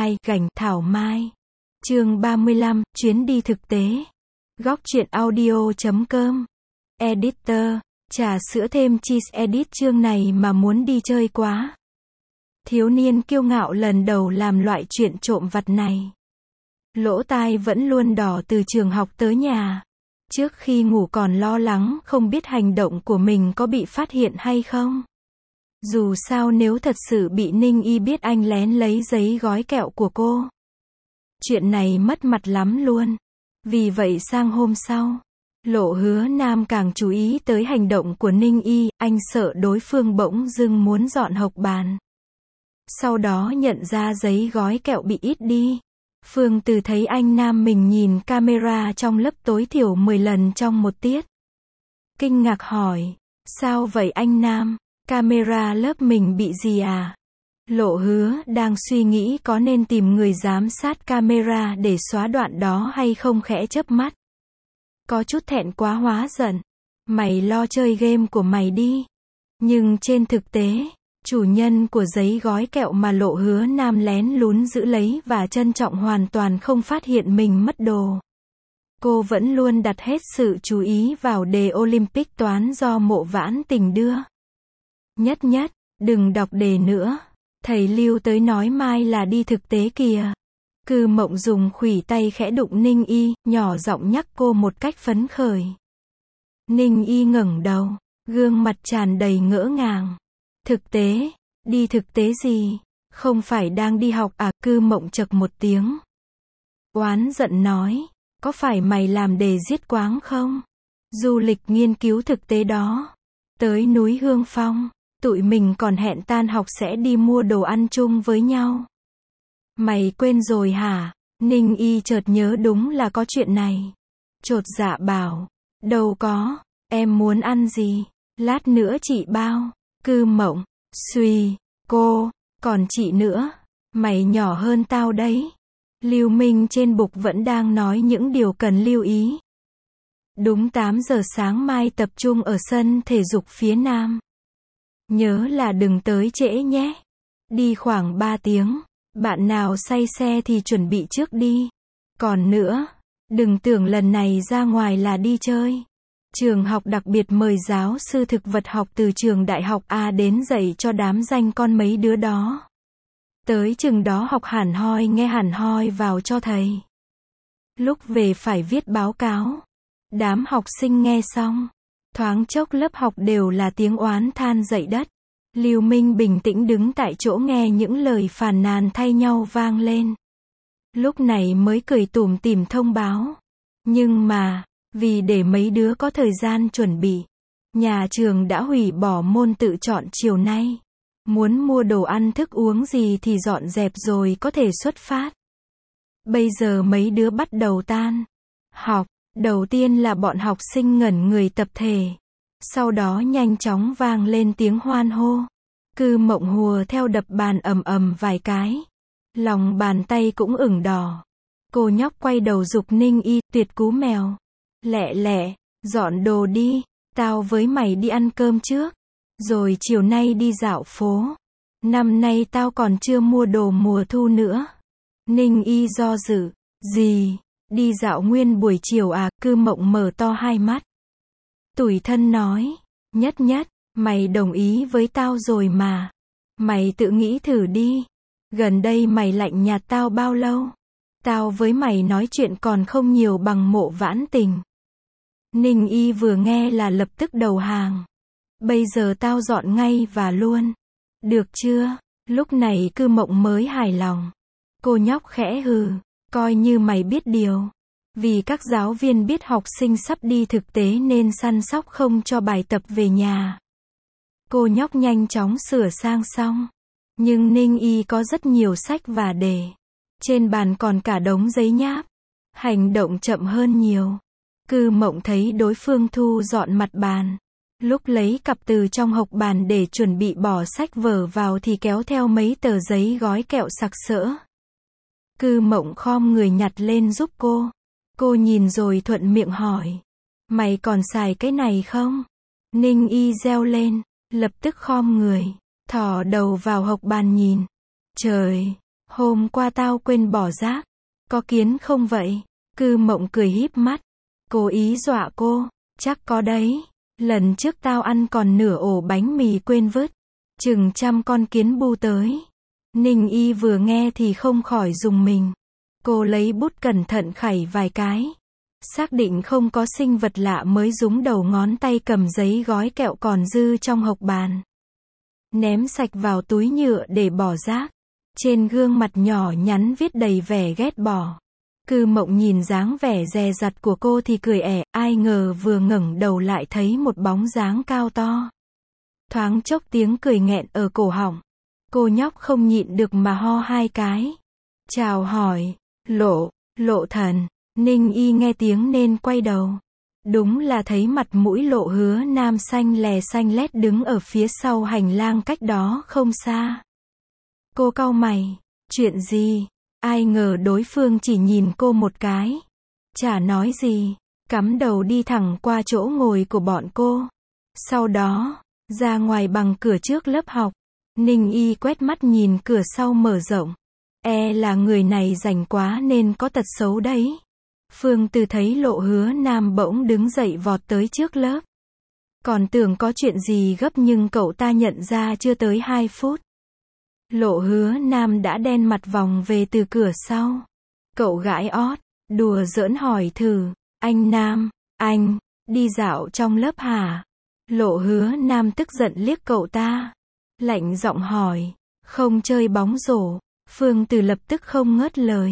2, gành, Thảo Mai. Chương 35, chuyến đi thực tế. Góc truyện audio.com. Editor, trà sữa thêm cheese edit chương này mà muốn đi chơi quá. Thiếu niên kiêu ngạo lần đầu làm loại chuyện trộm vặt này. Lỗ tai vẫn luôn đỏ từ trường học tới nhà. Trước khi ngủ còn lo lắng không biết hành động của mình có bị phát hiện hay không. Dù sao nếu thật sự bị Ninh Y biết anh lén lấy giấy gói kẹo của cô, chuyện này mất mặt lắm luôn. Vì vậy sang hôm sau, Lộ Hứa Nam càng chú ý tới hành động của Ninh Y, anh sợ đối phương bỗng dưng muốn dọn hộc bàn. Sau đó nhận ra giấy gói kẹo bị ít đi. Phương Từ thấy anh Nam mình nhìn camera trong lớp tối thiểu 10 lần trong một tiết. Kinh ngạc hỏi, sao vậy anh Nam, camera lớp mình bị gì à? Lộ Hứa đang suy nghĩ có nên tìm người giám sát camera để xóa đoạn đó hay không, khẽ chớp mắt. Có chút thẹn quá hóa giận. Mày lo chơi game của mày đi. Nhưng trên thực tế, chủ nhân của giấy gói kẹo mà Lộ Hứa Nam lén lún giữ lấy và trân trọng hoàn toàn không phát hiện mình mất đồ. Cô vẫn luôn đặt hết sự chú ý vào đề Olympic toán do Mộ Vãn Tình đưa. Nhất, đừng đọc đề nữa. Thầy Lưu tới nói mai là đi thực tế kìa. Cư Mộng dùng khuỷu tay khẽ đụng Ninh Y, nhỏ giọng nhắc cô một cách phấn khởi. Ninh Y ngẩng đầu, gương mặt tràn đầy ngỡ ngàng. Thực tế? Đi thực tế gì? Không phải đang đi học à? Cư Mộng chậc một tiếng. Oán giận nói, có phải mày làm đề giết quáng không? Du lịch nghiên cứu thực tế đó. Tới núi Hương Phong, tụi mình còn hẹn tan học sẽ đi mua đồ ăn chung với nhau. Mày quên rồi hả? Ninh Y chợt nhớ đúng là có chuyện này. Chột dạ bảo, đâu có, em muốn ăn gì? Lát nữa chị bao. Cư Mộng, suy, cô, còn chị nữa, mày nhỏ hơn tao đấy. Lưu Minh trên bục vẫn đang nói những điều cần lưu ý. Đúng 8 giờ sáng mai tập trung ở sân thể dục phía Nam. Nhớ là đừng tới trễ nhé. Đi khoảng 3 tiếng. Bạn nào say xe thì chuẩn bị trước đi. Còn nữa, đừng tưởng lần này ra ngoài là đi chơi. Trường học đặc biệt mời giáo sư thực vật học từ trường đại học A đến dạy cho đám danh con mấy đứa đó. Tới chừng đó học hẳn hoi nghe hẳn hoi vào cho thầy. Lúc về phải viết báo cáo. Đám học sinh nghe xong, thoáng chốc lớp học đều là tiếng oán than dậy đất. Lưu Minh bình tĩnh đứng tại chỗ nghe những lời phàn nàn thay nhau vang lên. Lúc này mới cười tủm tỉm thông báo. Nhưng mà, vì để mấy đứa có thời gian chuẩn bị, nhà trường đã hủy bỏ môn tự chọn chiều nay. Muốn mua đồ ăn thức uống gì thì dọn dẹp rồi có thể xuất phát. Bây giờ mấy đứa bắt đầu tan học. Đầu tiên là bọn học sinh ngẩn người tập thể. Sau đó nhanh chóng vang lên tiếng hoan hô. Cư Mộng hùa theo đập bàn ầm ầm vài cái. Lòng bàn tay cũng ửng đỏ. Cô nhóc quay đầu giục Ninh Y, tuyệt cú mèo. Lẹ, dọn đồ đi, tao với mày đi ăn cơm trước. Rồi chiều nay đi dạo phố. Năm nay tao còn chưa mua đồ mùa thu nữa. Ninh Y do dự. Gì? Đi dạo nguyên buổi chiều à? Cư Mộng mở to hai mắt. Tủi thân nói. Nhất, mày đồng ý với tao rồi mà. Mày tự nghĩ thử đi. Gần đây mày lạnh nhạt tao bao lâu? Tao với mày nói chuyện còn không nhiều bằng Mộ Vãn Tình. Ninh Y vừa nghe là lập tức đầu hàng. Bây giờ tao dọn ngay và luôn. Được chưa? Lúc này Cư Mộng mới hài lòng. Cô nhóc khẽ hừ. Coi như mày biết điều. Vì các giáo viên biết học sinh sắp đi thực tế nên săn sóc không cho bài tập về nhà. Cô nhóc nhanh chóng sửa sang xong. Nhưng Ninh Y có rất nhiều sách và đề. Trên bàn còn cả đống giấy nháp. Hành động chậm hơn nhiều. Cư Mộng thấy đối phương thu dọn mặt bàn. Lúc lấy cặp từ trong hộc bàn để chuẩn bị bỏ sách vở vào thì kéo theo mấy tờ giấy gói kẹo sặc sỡ. Cư Mộng khom người nhặt lên giúp cô. Cô nhìn rồi thuận miệng hỏi. Mày còn xài cái này không? Ninh Y reo lên, lập tức khom người, thò đầu vào hộc bàn nhìn. Trời, Hôm qua tao quên bỏ rác. Có kiến không vậy? Cư Mộng cười híp mắt. Cố ý dọa cô. Chắc có đấy. Lần trước tao ăn còn nửa ổ bánh mì quên vứt. Chừng 100 con kiến bu tới. Ninh Y vừa nghe thì không khỏi rùng mình. Cô lấy bút cẩn thận khảy vài cái. Xác định không có sinh vật lạ mới rúng đầu ngón tay cầm giấy gói kẹo còn dư trong hộc bàn. Ném sạch vào túi nhựa để bỏ rác. Trên gương mặt nhỏ nhắn viết đầy vẻ ghét bỏ. Cư Mộng nhìn dáng vẻ dè dặt của cô thì cười ẻ, ai ngờ vừa ngẩng đầu lại thấy một bóng dáng cao to. Thoáng chốc tiếng cười nghẹn ở cổ họng. Cô nhóc không nhịn được mà ho 2 cái. Chào hỏi, Lộ Thần. Ninh Y nghe tiếng nên quay đầu. Đúng là thấy mặt mũi Lộ Hứa Nam xanh lét đứng ở phía sau hành lang cách đó không xa. Cô cau mày, chuyện gì? Ai ngờ đối phương chỉ nhìn cô một cái. Chả nói gì, cắm đầu đi thẳng qua chỗ ngồi của bọn cô. Sau đó, ra ngoài bằng cửa trước lớp học. Ninh Y quét mắt nhìn cửa sau mở rộng. Là người này rảnh quá nên có tật xấu đấy. Phương Từ thấy Lộ Hứa Nam bỗng đứng dậy vọt tới trước lớp. Còn tưởng có chuyện gì gấp nhưng cậu ta nhận ra chưa tới 2 phút. Lộ Hứa Nam đã đen mặt vòng về từ cửa sau. Cậu gãi ót, đùa giỡn hỏi thử, anh Nam, anh, đi dạo trong lớp hả? Lộ Hứa Nam tức giận liếc cậu ta. Lạnh giọng hỏi, không chơi bóng rổ. Phương Từ lập tức không ngớt lời.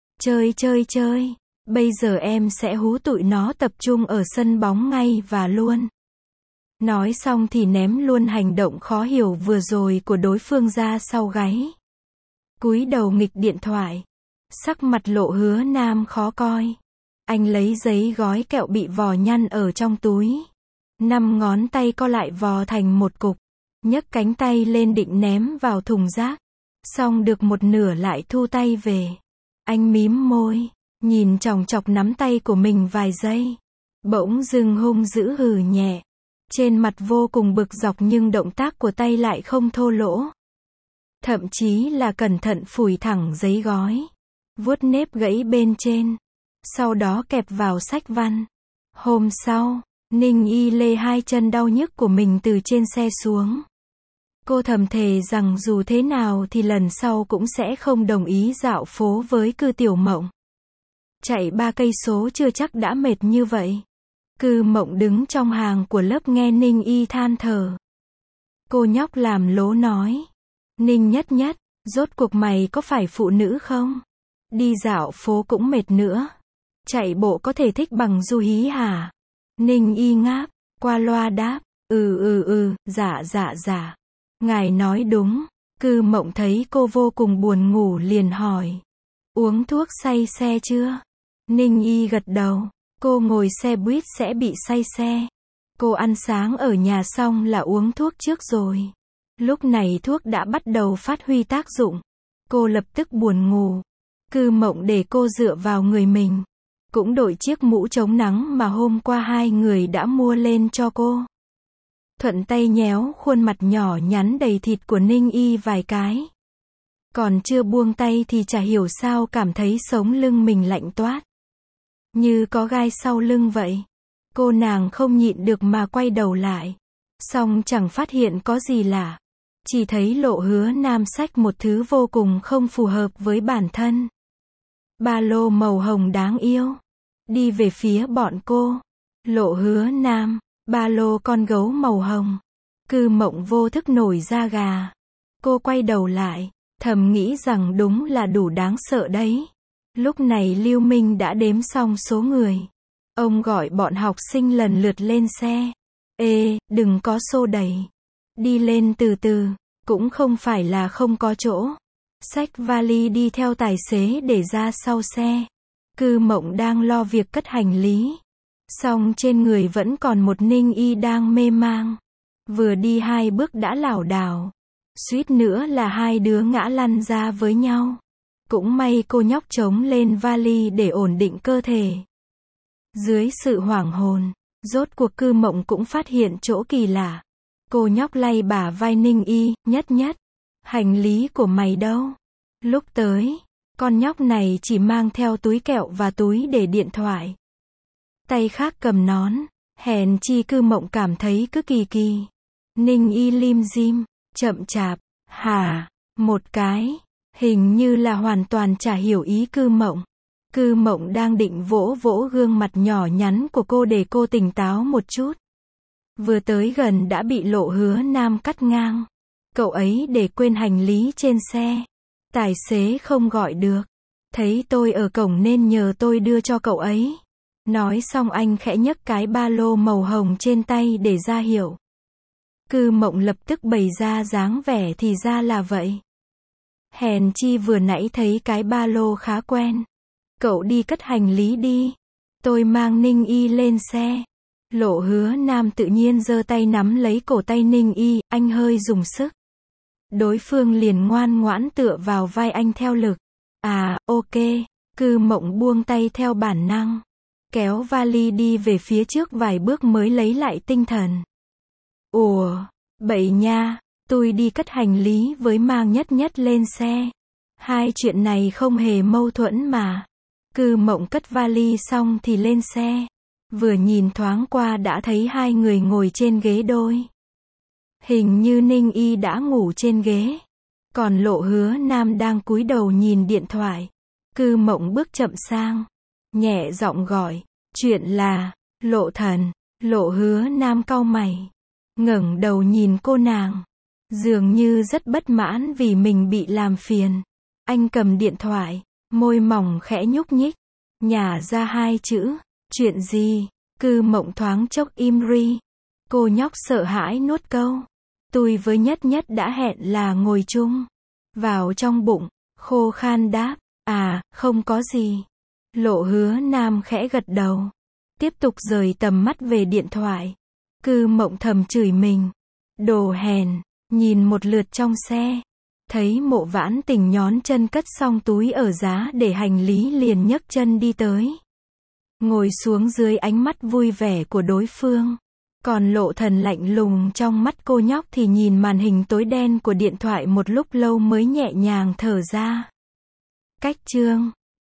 Chơi. Bây giờ em sẽ hú tụi nó tập trung ở sân bóng ngay và luôn. Nói xong thì ném luôn hành động khó hiểu vừa rồi của đối phương ra sau gáy. Cúi đầu nghịch điện thoại. Sắc mặt Lộ Hứa Nam khó coi. Anh lấy giấy gói kẹo bị vò nhăn ở trong túi. 5 ngón tay co lại vò thành một cục. Nhấc cánh tay lên định ném vào thùng rác. Xong được một nửa lại thu tay về. Anh mím môi, nhìn chòng chọc nắm tay của mình vài giây. Bỗng dưng hung dữ hừ nhẹ. Trên mặt vô cùng bực dọc nhưng động tác của tay lại không thô lỗ. Thậm chí là cẩn thận phủi thẳng giấy gói. Vuốt nếp gãy bên trên. Sau đó kẹp vào sách văn. Hôm sau, Ninh Y lê 2 chân đau nhức của mình từ trên xe xuống. Cô thầm thề rằng dù thế nào thì lần sau cũng sẽ không đồng ý dạo phố với Cư Tiểu Mộng. Chạy 3 cây số chưa chắc đã mệt như vậy. Cư Mộng đứng trong hàng của lớp nghe Ninh Y than thở. Cô nhóc làm lố nói. Ninh Nhất, rốt cuộc mày có phải phụ nữ không? Đi dạo phố cũng mệt nữa. Chạy bộ có thể thích bằng du hí hả? Ninh Y ngáp, qua loa đáp. Dạ. Ngài nói đúng. Cư Mộng thấy cô vô cùng buồn ngủ liền hỏi. Uống thuốc say xe chưa? Ninh Y gật đầu. Cô ngồi xe buýt sẽ bị say xe. Cô ăn sáng ở nhà xong là uống thuốc trước rồi. Lúc này thuốc đã bắt đầu phát huy tác dụng. Cô lập tức buồn ngủ. Cư Mộng để cô dựa vào người mình. Cũng đội chiếc mũ chống nắng mà hôm qua 2 người đã mua lên cho cô. Thuận tay nhéo khuôn mặt nhỏ nhắn đầy thịt của Ninh Y vài cái. Còn chưa buông tay thì chả hiểu sao cảm thấy sống lưng mình lạnh toát. Như có gai sau lưng vậy. Cô nàng không nhịn được mà quay đầu lại. Xong chẳng phát hiện có gì lạ. Chỉ thấy Lộ Hứa Nam xách một thứ vô cùng không phù hợp với bản thân. Ba lô màu hồng đáng yêu. Đi về phía bọn cô. Lộ Hứa Nam, ba lô con gấu màu hồng. Cư Mộng vô thức nổi da gà. Cô quay đầu lại, thầm nghĩ rằng đúng là đủ đáng sợ đấy. Lúc này Lưu Minh đã đếm xong số người. Ông gọi bọn học sinh lần lượt lên xe. Đừng có xô đẩy. Đi lên từ từ, cũng không phải là không có chỗ. Xách vali đi theo tài xế để ra sau xe. Cư Mộng đang lo việc cất hành lý. Song trên người vẫn còn một Ninh Y đang mê mang. Vừa đi 2 bước đã lảo đảo. Suýt nữa là 2 đứa ngã lăn ra với nhau. Cũng may cô nhóc chống lên vali để ổn định cơ thể. Dưới sự hoảng hồn, rốt cuộc Cư Mộng cũng phát hiện chỗ kỳ lạ. Cô nhóc lay bả vai Ninh Y, nhất. Hành lý của mày đâu? Lúc tới, con nhóc này chỉ mang theo túi kẹo và túi để điện thoại. Tay khác cầm nón, hèn chi Cư Mộng cảm thấy cứ kỳ kỳ. Ninh Y lim dim, chậm chạp, hả, một cái, hình như là hoàn toàn chả hiểu ý Cư Mộng. Cư Mộng đang định vỗ vỗ gương mặt nhỏ nhắn của cô để cô tỉnh táo một chút. Vừa tới gần đã bị Lộ Hứa Nam cắt ngang. Cậu ấy để quên hành lý trên xe. Tài xế không gọi được. Thấy tôi ở cổng nên nhờ tôi đưa cho cậu ấy. Nói xong anh khẽ nhấc cái ba lô màu hồng trên tay để ra hiệu. Cư Mộng lập tức bày ra dáng vẻ thì ra là vậy. Hèn chi vừa nãy thấy cái ba lô khá quen. Cậu đi cất hành lý đi. Tôi mang Ninh Y lên xe. Lộ Hứa Nam tự nhiên giơ tay nắm lấy cổ tay Ninh Y, anh hơi dùng sức. Đối phương liền ngoan ngoãn tựa vào vai anh theo lực. À, ok. Cư Mộng buông tay theo bản năng. Kéo vali đi về phía trước vài bước mới lấy lại tinh thần. Ủa, bậy nha, tôi đi cất hành lý với mang Nhất Nhất lên xe. Hai chuyện này không hề mâu thuẫn mà. Cư Mộng cất vali xong thì lên xe. Vừa nhìn thoáng qua đã thấy hai người ngồi trên ghế đôi. Hình như Ninh Y đã ngủ trên ghế. Còn Lộ Hứa Nam đang cúi đầu nhìn điện thoại. Cư Mộng bước chậm sang. Nhẹ giọng gọi. Chuyện là, Lộ Thần. Lộ Hứa Nam cau mày. Ngẩng đầu nhìn cô nàng. Dường như rất bất mãn vì mình bị làm phiền. Anh cầm điện thoại. Môi mỏng khẽ nhúc nhích. Nhả ra hai chữ. Chuyện gì? Cư Mộng thoáng chốc im ri. Cô nhóc sợ hãi nuốt câu. Tôi với Nhất Nhất đã hẹn là ngồi chung. Vào trong bụng, khô khan đáp. À, không có gì. Lộ Hứa Nam khẽ gật đầu. Tiếp tục rời tầm mắt về điện thoại. Cư Mộng thầm chửi mình. Đồ hèn, nhìn một lượt trong xe. Thấy Mộ Vãn Tình nhón chân cất xong túi ở giá để hành lý liền nhấc chân đi tới. Ngồi xuống dưới ánh mắt vui vẻ của đối phương. Còn Lộ Thần lạnh lùng trong mắt cô nhóc thì nhìn màn hình tối đen của điện thoại một lúc lâu mới nhẹ nhàng thở ra. Cách chương